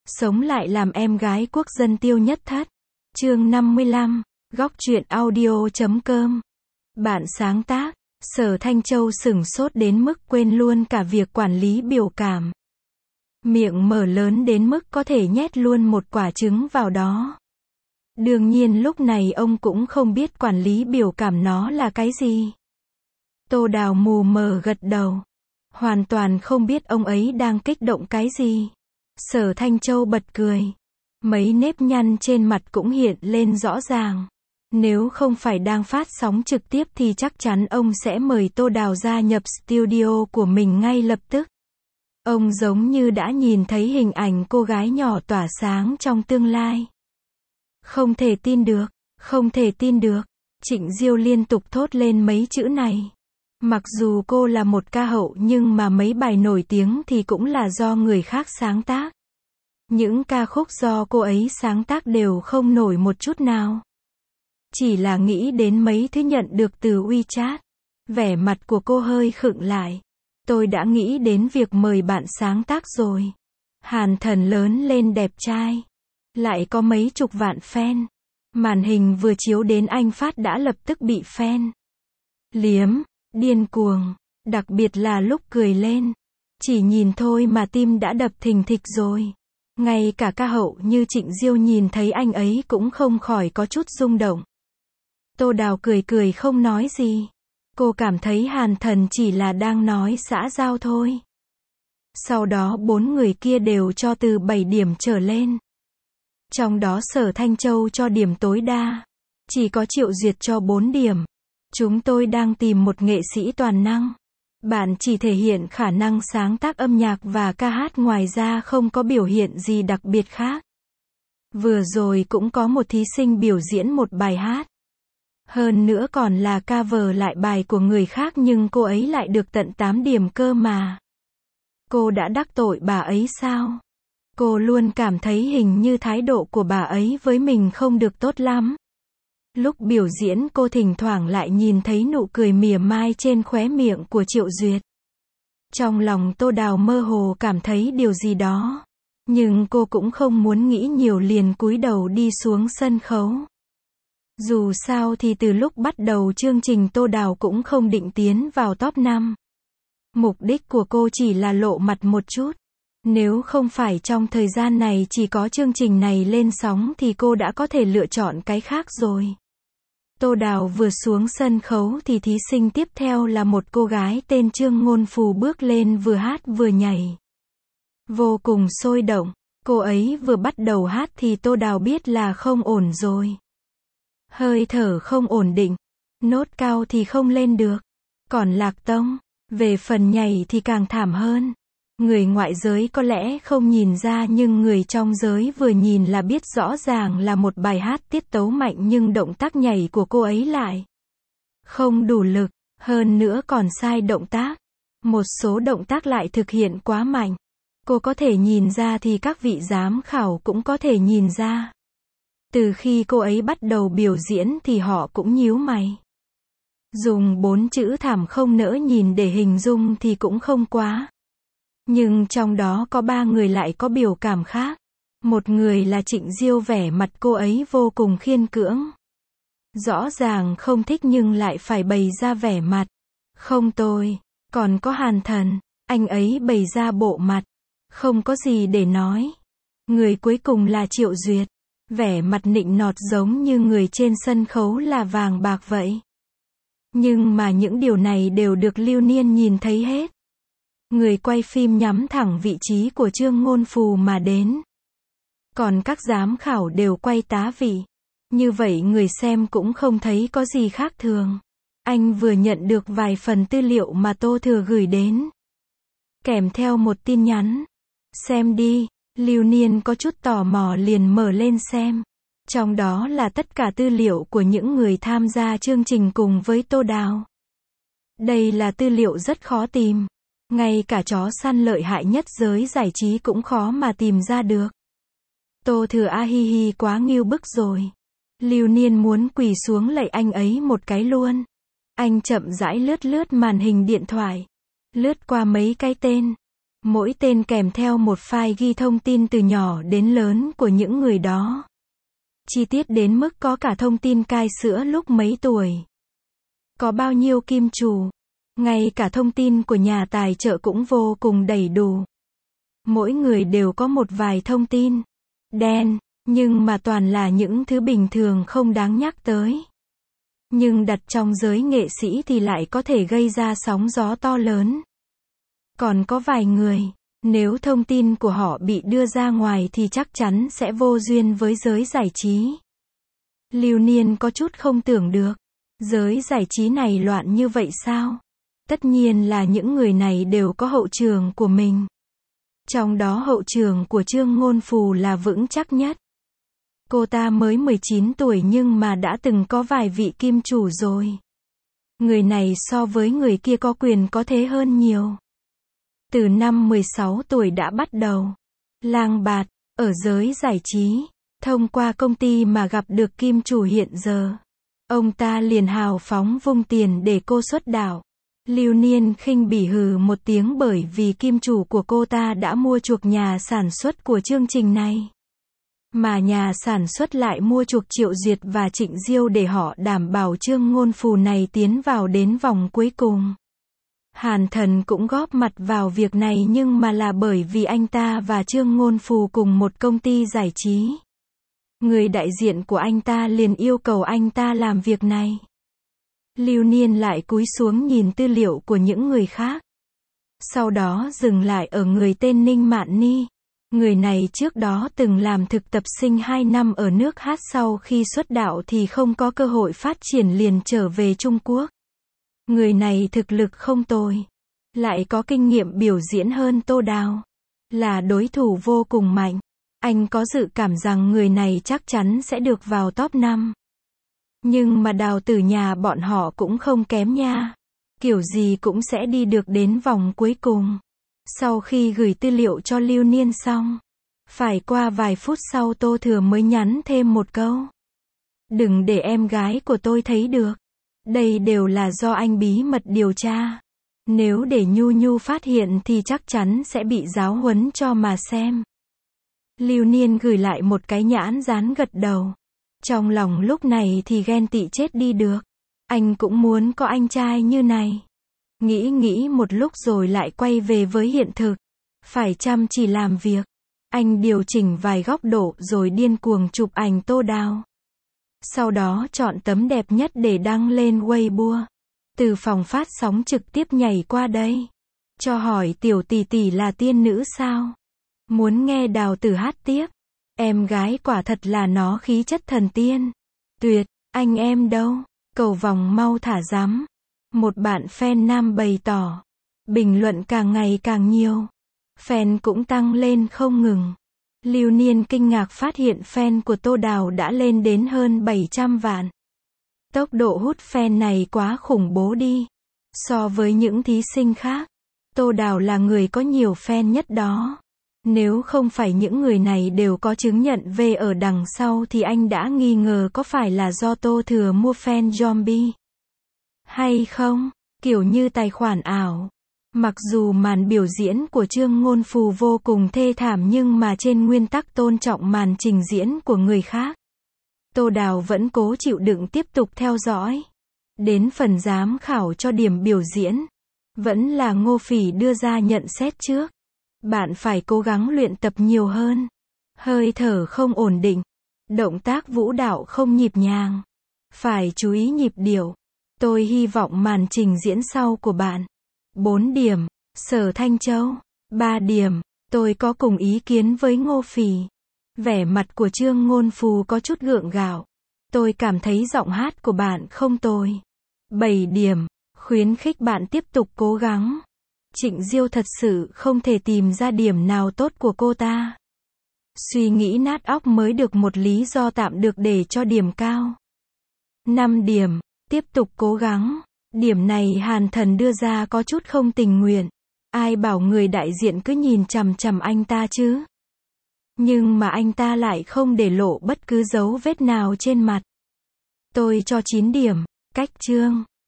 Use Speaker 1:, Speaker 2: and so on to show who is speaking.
Speaker 1: Sống lại làm em gái quốc dân Tiêu Nhất Thất. Chương 55, góc truyện audio.com. Bạn sáng tác, Sở Thanh Châu sửng sốt đến mức quên luôn cả việc quản lý biểu cảm. Miệng mở lớn đến mức có thể nhét luôn một quả trứng vào đó. Đương nhiên lúc này ông cũng không biết quản lý biểu cảm nó là cái gì. Tô Đào mù mờ gật đầu. Hoàn toàn không biết ông ấy đang kích động cái gì. Sở Thanh Châu bật cười. Mấy nếp nhăn trên mặt cũng hiện lên rõ ràng. Nếu không phải đang phát sóng trực tiếp thì chắc chắn ông sẽ mời Tô Đào gia nhập studio của mình ngay lập tức. Ông giống như đã nhìn thấy hình ảnh cô gái nhỏ tỏa sáng trong tương lai. Không thể tin được, không thể tin được. Trịnh Diêu liên tục thốt lên mấy chữ này. Mặc dù cô là một ca hậu nhưng mà mấy bài nổi tiếng thì cũng là do người khác sáng tác. Những ca khúc do cô ấy sáng tác đều không nổi một chút nào. Chỉ là nghĩ đến mấy thứ nhận được từ WeChat. Vẻ mặt của cô hơi khựng lại. Tôi đã nghĩ đến việc mời bạn sáng tác rồi. Hàn Thần lớn lên đẹp trai. Lại có mấy chục vạn fan. Màn hình vừa chiếu đến anh phát đã lập tức bị fan liếm, điên cuồng. Đặc biệt là lúc cười lên. Chỉ nhìn thôi mà tim đã đập thình thịch rồi. Ngay cả ca hậu như Trịnh Diêu nhìn thấy anh ấy cũng không khỏi có chút rung động. Tô Đào cười cười không nói gì. Cô cảm thấy Hàn Thần chỉ là đang nói xã giao thôi. Sau đó 4 người kia đều cho từ 7 điểm trở lên. Trong đó Sở Thanh Châu cho điểm tối đa. Chỉ có Triệu Duyệt cho 4 điểm. Chúng tôi đang tìm một nghệ sĩ toàn năng. Bạn chỉ thể hiện khả năng sáng tác âm nhạc và ca hát, ngoài ra không có biểu hiện gì đặc biệt khác. Vừa rồi cũng có một thí sinh biểu diễn một bài hát. Hơn nữa còn là cover lại bài của người khác nhưng cô ấy lại được tận 8 điểm cơ mà. Cô đã đắc tội bà ấy sao? Cô luôn cảm thấy hình như thái độ của bà ấy với mình không được tốt lắm. Lúc biểu diễn cô thỉnh thoảng lại nhìn thấy nụ cười mỉa mai trên khóe miệng của Triệu Duyệt. Trong lòng Tô Đào mơ hồ cảm thấy điều gì đó. Nhưng cô cũng không muốn nghĩ nhiều liền cúi đầu đi xuống sân khấu. Dù sao thì từ lúc bắt đầu chương trình Tô Đào cũng không định tiến vào top 5. Mục đích của cô chỉ là lộ mặt một chút. Nếu không phải trong thời gian này chỉ có chương trình này lên sóng thì cô đã có thể lựa chọn cái khác rồi. Tô Đào vừa xuống sân khấu thì thí sinh tiếp theo là một cô gái tên Trương Ngôn Phù bước lên vừa hát vừa nhảy. Vô cùng sôi động. Cô ấy vừa bắt đầu hát thì Tô Đào biết là không ổn rồi. Hơi thở không ổn định. Nốt cao thì không lên được. Còn Lạc Tông, về phần nhảy thì càng thảm hơn. Người ngoại giới có lẽ không nhìn ra nhưng người trong giới vừa nhìn là biết rõ ràng là một bài hát tiết tấu mạnh nhưng động tác nhảy của cô ấy lại không đủ lực, hơn nữa còn sai động tác. Một số động tác lại thực hiện quá mạnh. Cô có thể nhìn ra thì các vị giám khảo cũng có thể nhìn ra. Từ khi cô ấy bắt đầu biểu diễn thì họ cũng nhíu mày. Dùng 4 chữ thảm không nỡ nhìn để hình dung thì cũng không quá. Nhưng trong đó có 3 người lại có biểu cảm khác. Một người là Trịnh Diêu, vẻ mặt cô ấy vô cùng khiên cưỡng. Rõ ràng không thích nhưng lại phải bày ra vẻ mặt không tôi. Còn có Hàn Thần, anh ấy bày ra bộ mặt không có gì để nói. Người cuối cùng là Triệu Duyệt. Vẻ mặt nịnh nọt giống như người trên sân khấu là vàng bạc vậy. Nhưng mà những điều này đều được Lưu Niên nhìn thấy hết. Người quay phim nhắm thẳng vị trí của Trương Ngôn Phù mà đến. Còn các giám khảo đều quay tá vị. Như vậy người xem cũng không thấy có gì khác thường. Anh vừa nhận được vài phần tư liệu mà Tô Thừa gửi đến. Kèm theo một tin nhắn. Xem đi. Lưu Niên có chút tò mò liền mở lên xem. Trong đó là tất cả tư liệu của những người tham gia chương trình cùng với Tô Đào. Đây là tư liệu rất khó tìm. Ngay cả chó săn lợi hại nhất giới giải trí cũng khó mà tìm ra được. Tô Thừa a hi hi quá ngưu bức rồi. Lưu Niên muốn quỳ xuống lạy anh ấy một cái luôn. Anh chậm rãi lướt lướt màn hình điện thoại. Lướt qua mấy cái tên. Mỗi tên kèm theo một file ghi thông tin từ nhỏ đến lớn của những người đó. Chi tiết đến mức có cả thông tin cai sữa lúc mấy tuổi. Có bao nhiêu kim chủ. Ngay cả thông tin của nhà tài trợ cũng vô cùng đầy đủ. Mỗi người đều có một vài thông tin. Đen, nhưng mà toàn là những thứ bình thường không đáng nhắc tới. Nhưng đặt trong giới nghệ sĩ thì lại có thể gây ra sóng gió to lớn. Còn có vài người, nếu thông tin của họ bị đưa ra ngoài thì chắc chắn sẽ vô duyên với giới giải trí. Lưu Niên có chút không tưởng được. Giới giải trí này loạn như vậy sao? Tất nhiên là những người này đều có hậu trường của mình. Trong đó hậu trường của Trương Ngôn Phù là vững chắc nhất. Cô ta mới 19 tuổi nhưng mà đã từng có vài vị kim chủ rồi. Người này so với người kia có quyền có thế hơn nhiều. Từ năm 16 tuổi đã bắt đầu lang bạt ở giới giải trí, thông qua công ty mà gặp được kim chủ hiện giờ. Ông ta liền hào phóng vung tiền để cô xuất đạo. Lưu Niên khinh bỉ hừ một tiếng bởi vì kim chủ của cô ta đã mua chuộc nhà sản xuất của chương trình này. Mà nhà sản xuất lại mua chuộc Triệu Duyệt và Trịnh Diêu để họ đảm bảo Trương Ngôn Phù này tiến vào đến vòng cuối cùng. Hàn Thần cũng góp mặt vào việc này nhưng mà là bởi vì anh ta và Trương Ngôn Phù cùng một công ty giải trí. Người đại diện của anh ta liền yêu cầu anh ta làm việc này. Lưu Niên lại cúi xuống nhìn tư liệu của những người khác. Sau đó dừng lại ở người tên Ninh Mạn Ni. Người này trước đó từng làm thực tập sinh 2 năm ở nước Hát, sau khi xuất đạo thì không có cơ hội phát triển liền trở về Trung Quốc. Người này thực lực không tồi. Lại có kinh nghiệm biểu diễn hơn Tô Đào. Là đối thủ vô cùng mạnh. Anh có dự cảm rằng người này chắc chắn sẽ được vào top 5. Nhưng mà Đào Tử nhà bọn họ cũng không kém nha. Kiểu gì cũng sẽ đi được đến vòng cuối cùng. Sau khi gửi tư liệu cho Lưu Niên xong, phải qua vài phút sau Tô Thừa mới nhắn thêm một câu. Đừng để em gái của tôi thấy được. Đây đều là do anh bí mật điều tra. Nếu để Nhu Nhu phát hiện thì chắc chắn sẽ bị giáo huấn cho mà xem. Lưu Niên gửi lại một cái nhãn dán gật đầu. Trong lòng lúc này thì ghen tị chết đi được. Anh cũng muốn có anh trai như này. Nghĩ một lúc rồi lại quay về với hiện thực. Phải chăm chỉ làm việc. Anh điều chỉnh vài góc độ rồi điên cuồng chụp ảnh Tô Đào. Sau đó chọn tấm đẹp nhất để đăng lên Weibo. Từ phòng phát sóng trực tiếp nhảy qua đây. Cho hỏi tiểu tỷ tỷ là tiên nữ sao? Muốn nghe Đào Tử hát tiếp. Em gái quả thật là nó khí chất thần tiên. Tuyệt, anh em đâu? Cầu vòng mau thả rắm. Một bạn fan nam bày tỏ. Bình luận càng ngày càng nhiều. Fan cũng tăng lên không ngừng. Lưu Niên kinh ngạc phát hiện fan của Tô Đào đã lên đến hơn 700 vạn. Tốc độ hút fan này quá khủng bố đi. So với những thí sinh khác, Tô Đào là người có nhiều fan nhất đó. Nếu không phải những người này đều có chứng nhận V ở đằng sau thì anh đã nghi ngờ có phải là do Tô Thừa mua fan zombie. Hay không? Kiểu như tài khoản ảo. Mặc dù màn biểu diễn của Trương Ngôn Phù vô cùng thê thảm nhưng mà trên nguyên tắc tôn trọng màn trình diễn của người khác, Tô Đào vẫn cố chịu đựng tiếp tục theo dõi. Đến phần giám khảo cho điểm biểu diễn, vẫn là Ngô Phỉ đưa ra nhận xét trước. Bạn phải cố gắng luyện tập nhiều hơn. Hơi thở không ổn định. Động tác vũ đạo không nhịp nhàng. Phải chú ý nhịp điệu. Tôi hy vọng màn trình diễn sau của bạn. 4 điểm. Sở Thanh Châu. 3 điểm. Tôi có cùng ý kiến với Ngô Phỉ. Vẻ mặt của Trương Ngôn Phù có chút gượng gạo. Tôi cảm thấy giọng hát của bạn không tồi. 7 điểm. Khuyến khích bạn tiếp tục cố gắng. Trịnh Diêu thật sự không thể tìm ra điểm nào tốt của cô ta. Suy nghĩ nát óc mới được một lý do tạm được để cho điểm cao. 5 điểm. Tiếp tục cố gắng. Điểm này Hàn Thần đưa ra có chút không tình nguyện. Ai bảo người đại diện cứ nhìn chằm chằm anh ta chứ. Nhưng mà anh ta lại không để lộ bất cứ dấu vết nào trên mặt. Tôi cho 9 điểm. Cách chương.